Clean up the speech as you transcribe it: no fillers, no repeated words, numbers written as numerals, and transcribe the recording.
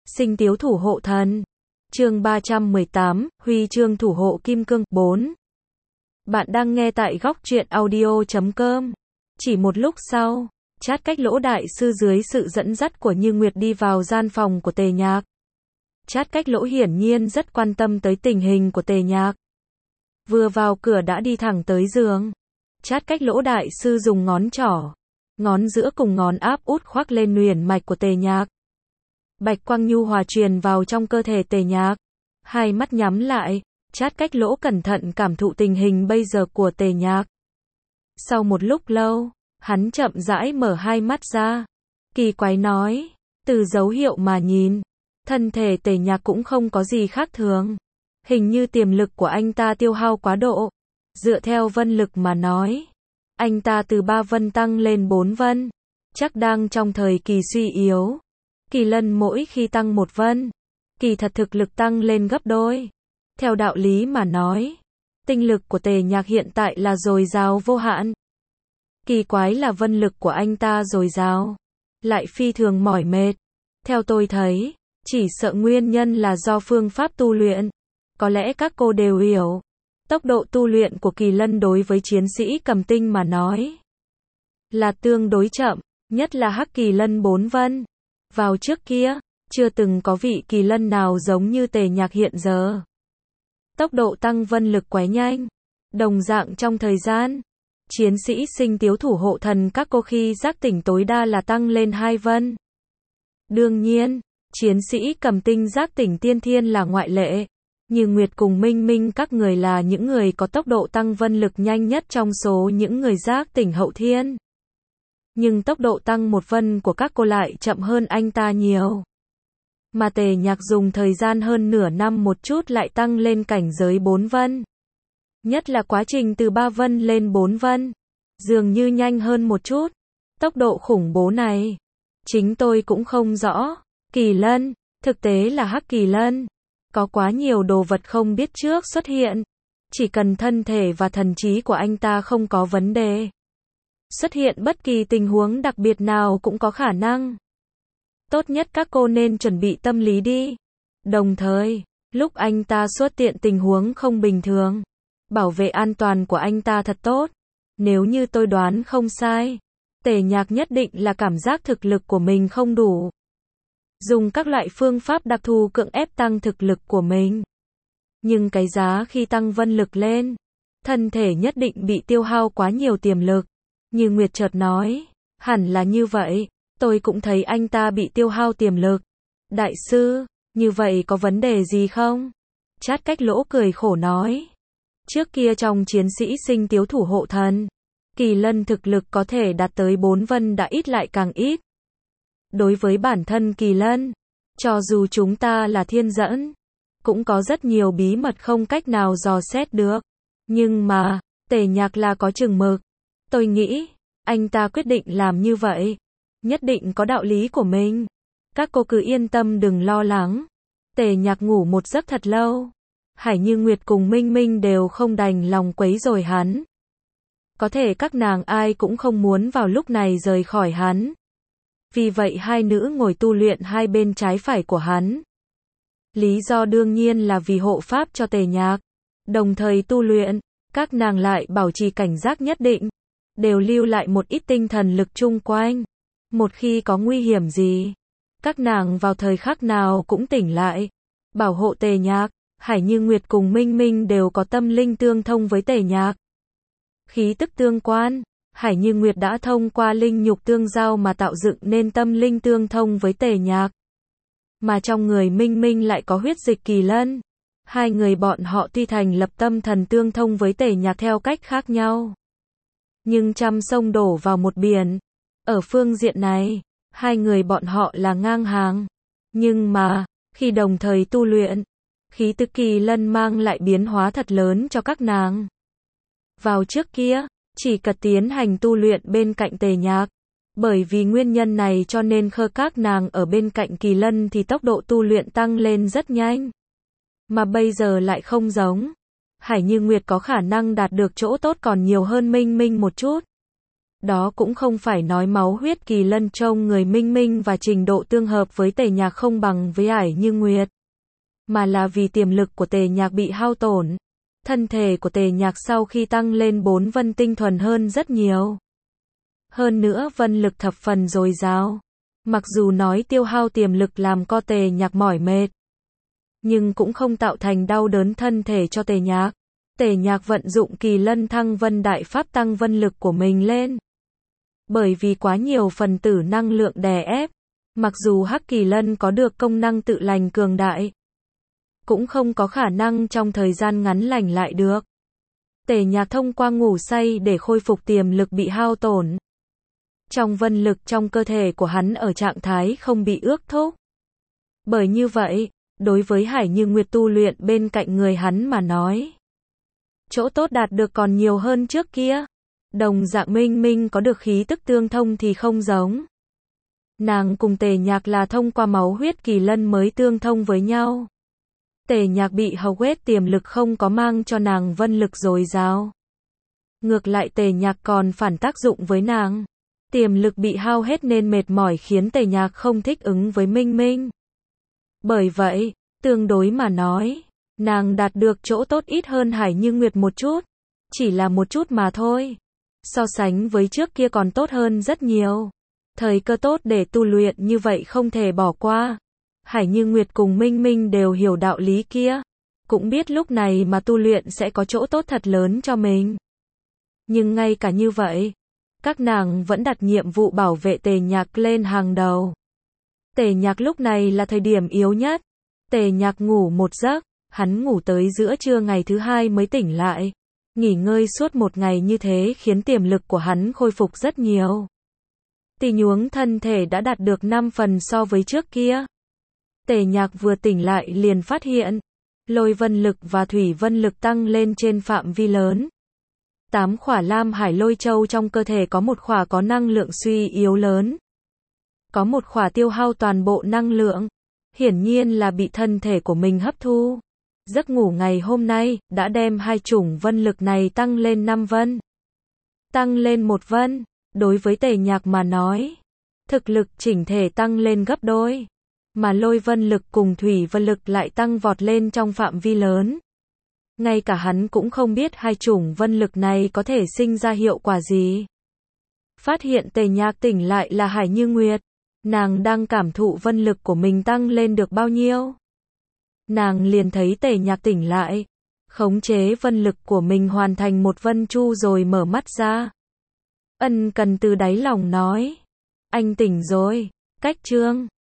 Sinh Tiếu Thủ Hộ Thần. Chương 318, Huy chương thủ hộ kim cương. 4. Bạn đang nghe tại góc truyện audio.com. Chỉ một lúc sau, Trát Cách Lỗ đại sư dưới sự dẫn dắt của Như Nguyệt đi vào gian phòng của Tề Nhạc. Trát Cách Lỗ hiển nhiên rất quan tâm tới tình hình của Tề Nhạc. Vừa vào cửa đã đi thẳng tới giường. Trát Cách Lỗ đại sư dùng ngón trỏ, ngón giữa cùng ngón áp út khoác lên huyền mạch của Tề Nhạc. Bạch quang nhu hòa truyền vào trong cơ thể Tề Nhạc. Hai mắt nhắm lại, Trát Cách Lỗ cẩn thận cảm thụ tình hình bây giờ của Tề Nhạc. Sau một lúc lâu, hắn chậm rãi mở hai mắt ra. Kỳ quái nói, từ dấu hiệu mà nhìn, thân thể Tề Nhạc cũng không có gì khác thường. Hình như tiềm lực của anh ta tiêu hao quá độ. Dựa theo vân lực mà nói, anh ta từ 3 vân tăng lên 4 vân. Chắc đang trong thời kỳ suy yếu. Kỳ lân mỗi khi tăng 1 vân, kỳ thật thực lực tăng lên gấp đôi. Theo đạo lý mà nói, tinh lực của Tề Nhạc hiện tại là dồi dào vô hạn. Kỳ quái là vân lực của anh ta dồi dào, lại phi thường mỏi mệt. Theo tôi thấy, chỉ sợ nguyên nhân là do phương pháp tu luyện. Có lẽ các cô đều hiểu, tốc độ tu luyện của kỳ lân đối với chiến sĩ cầm tinh mà nói là tương đối chậm, nhất là hắc kỳ lân 4 vân. Vào trước kia, chưa từng có vị kỳ lân nào giống như Tề Nhạc hiện giờ. Tốc độ tăng vân lực quá nhanh. Đồng dạng trong thời gian, chiến sĩ Sinh Tiếu Thủ Hộ Thần các cô khi giác tỉnh tối đa là tăng lên 2 vân. Đương nhiên, chiến sĩ cầm tinh giác tỉnh tiên thiên là ngoại lệ. Như Nguyệt cùng Minh Minh các người là những người có tốc độ tăng vân lực nhanh nhất trong số những người giác tỉnh hậu thiên. Nhưng tốc độ tăng 1 vân của các cô lại chậm hơn anh ta nhiều. Mà Tề Nhạc dùng thời gian hơn nửa năm một chút lại tăng lên cảnh giới 4 vân. Nhất là quá trình từ 3 vân lên 4 vân, dường như nhanh hơn một chút. Tốc độ khủng bố này, chính tôi cũng không rõ. Kỳ lân, thực tế là hắc kỳ lân. Có quá nhiều đồ vật không biết trước xuất hiện. Chỉ cần thân thể và thần trí của anh ta không có vấn đề, xuất hiện bất kỳ tình huống đặc biệt nào cũng có khả năng. Tốt nhất các cô nên chuẩn bị tâm lý đi. Đồng thời, lúc anh ta xuất hiện tình huống không bình thường, bảo vệ an toàn của anh ta thật tốt. Nếu như tôi đoán không sai, Tề Nhạc nhất định là cảm giác thực lực của mình không đủ. Dùng các loại phương pháp đặc thù cưỡng ép tăng thực lực của mình. Nhưng cái giá khi tăng vân lực lên, thân thể nhất định bị tiêu hao quá nhiều tiềm lực. Như Nguyệt chợt nói, hẳn là như vậy, tôi cũng thấy anh ta bị tiêu hao tiềm lực. Đại sư, như vậy có vấn đề gì không? Trát Cách Lỗ cười khổ nói. Trước kia trong chiến sĩ Sinh Tiếu Thủ Hộ Thần, kỳ lân thực lực có thể đạt tới 4 vân đã ít lại càng ít. Đối với bản thân kỳ lân, cho dù chúng ta là thiên dẫn, cũng có rất nhiều bí mật không cách nào dò xét được. Nhưng mà, Tề Nhạc là có chừng mực. Tôi nghĩ, anh ta quyết định làm như vậy, nhất định có đạo lý của mình. Các cô cứ yên tâm đừng lo lắng. Tề Nhạc ngủ một giấc thật lâu. Hải Như Nguyệt cùng Minh Minh đều không đành lòng quấy rầy hắn. Có thể các nàng ai cũng không muốn vào lúc này rời khỏi hắn. Vì vậy hai nữ ngồi tu luyện hai bên trái phải của hắn. Lý do đương nhiên là vì hộ pháp cho Tề Nhạc. Đồng thời tu luyện, các nàng lại bảo trì cảnh giác nhất định, đều lưu lại một ít tinh thần lực chung quanh. Một khi có nguy hiểm gì, các nàng vào thời khắc nào cũng tỉnh lại, bảo hộ Tề Nhạc. Hải Như Nguyệt cùng Minh Minh đều có tâm linh tương thông với Tề Nhạc. Khí tức tương quan, Hải Như Nguyệt đã thông qua linh nhục tương giao mà tạo dựng nên tâm linh tương thông với Tề Nhạc. Mà trong người Minh Minh lại có huyết dịch kỳ lân. Hai người bọn họ tuy thành lập tâm thần tương thông với Tề Nhạc theo cách khác nhau, nhưng trăm sông đổ vào một biển. Ở phương diện này, hai người bọn họ là ngang hàng. Nhưng mà, khi đồng thời tu luyện, khí tức kỳ lân mang lại biến hóa thật lớn cho các nàng. Vào trước kia, chỉ cần tiến hành tu luyện bên cạnh Tề Nhạc. Bởi vì nguyên nhân này cho nên các nàng ở bên cạnh kỳ lân thì tốc độ tu luyện tăng lên rất nhanh. Mà bây giờ lại không giống. Hải Như Nguyệt có khả năng đạt được chỗ tốt còn nhiều hơn Minh Minh một chút. Đó cũng không phải nói máu huyết kỳ lân trong người Minh Minh và trình độ tương hợp với Tề Nhạc không bằng với Ải Như Nguyệt, mà là vì tiềm lực của Tề Nhạc bị hao tổn. Thân thể của Tề Nhạc sau khi tăng lên 4 vân tinh thuần hơn rất nhiều. Hơn nữa vân lực thập phần dồi dào. Mặc dù nói tiêu hao tiềm lực làm co Tề Nhạc mỏi mệt, nhưng cũng không tạo thành đau đớn thân thể cho Tề Nhạc. Tề Nhạc vận dụng kỳ lân thăng vân đại pháp tăng vân lực của mình lên. Bởi vì quá nhiều phần tử năng lượng đè ép, mặc dù hắc kỳ lân có được công năng tự lành cường đại, cũng không có khả năng trong thời gian ngắn lành lại được. Tề Nhạc thông qua ngủ say để khôi phục tiềm lực bị hao tổn. Trong vân lực trong cơ thể của hắn ở trạng thái không bị ước thúc. Bởi như vậy, đối với Hải Như Nguyệt tu luyện bên cạnh người hắn mà nói, chỗ tốt đạt được còn nhiều hơn trước kia. Đồng dạng Minh Minh có được khí tức tương thông thì không giống. Nàng cùng Tề Nhạc là thông qua máu huyết kỳ lân mới tương thông với nhau. Tề Nhạc bị hầu hết tiềm lực không có mang cho nàng vân lực dồi dào. Ngược lại Tề Nhạc còn phản tác dụng với nàng. Tiềm lực bị hao hết nên mệt mỏi khiến Tề Nhạc không thích ứng với Minh Minh. Bởi vậy, tương đối mà nói, nàng đạt được chỗ tốt ít hơn Hải Như Nguyệt một chút. Chỉ là một chút mà thôi. So sánh với trước kia còn tốt hơn rất nhiều. Thời cơ tốt để tu luyện như vậy không thể bỏ qua. Hải Như Nguyệt cùng Minh Minh đều hiểu đạo lý kia. Cũng biết lúc này mà tu luyện sẽ có chỗ tốt thật lớn cho mình. Nhưng ngay cả như vậy, các nàng vẫn đặt nhiệm vụ bảo vệ Tề Nhạc lên hàng đầu. Tề Nhạc lúc này là thời điểm yếu nhất. Tề Nhạc ngủ một giấc, hắn ngủ tới giữa trưa ngày thứ hai mới tỉnh lại. Nghỉ ngơi suốt một ngày như thế khiến tiềm lực của hắn khôi phục rất nhiều. Tình huống thân thể đã đạt được 5 phần so với trước kia. Tề Nhạc vừa tỉnh lại liền phát hiện, lôi vân lực và thủy vân lực tăng lên trên phạm vi lớn. 8 khỏa Lam Hải Lôi Châu trong cơ thể có một khỏa có năng lượng suy yếu lớn. Có một khỏa tiêu hao toàn bộ năng lượng. Hiển nhiên là bị thân thể của mình hấp thu. Giấc ngủ ngày hôm nay đã đem hai chủng vân lực này tăng lên 5 vân. Tăng lên 1 vân, đối với Tề Nhạc mà nói, thực lực chỉnh thể tăng lên gấp đôi, mà lôi vân lực cùng thủy vân lực lại tăng vọt lên trong phạm vi lớn. Ngay cả hắn cũng không biết hai chủng vân lực này có thể sinh ra hiệu quả gì. Phát hiện Tề Nhạc tỉnh lại là Hải Như Nguyệt, nàng đang cảm thụ vân lực của mình tăng lên được bao nhiêu. Nàng liền thấy Tề Nhạc tỉnh lại, khống chế vân lực của mình hoàn thành một vân chu rồi mở mắt ra. Ân cần từ đáy lòng nói, anh tỉnh rồi, cách chương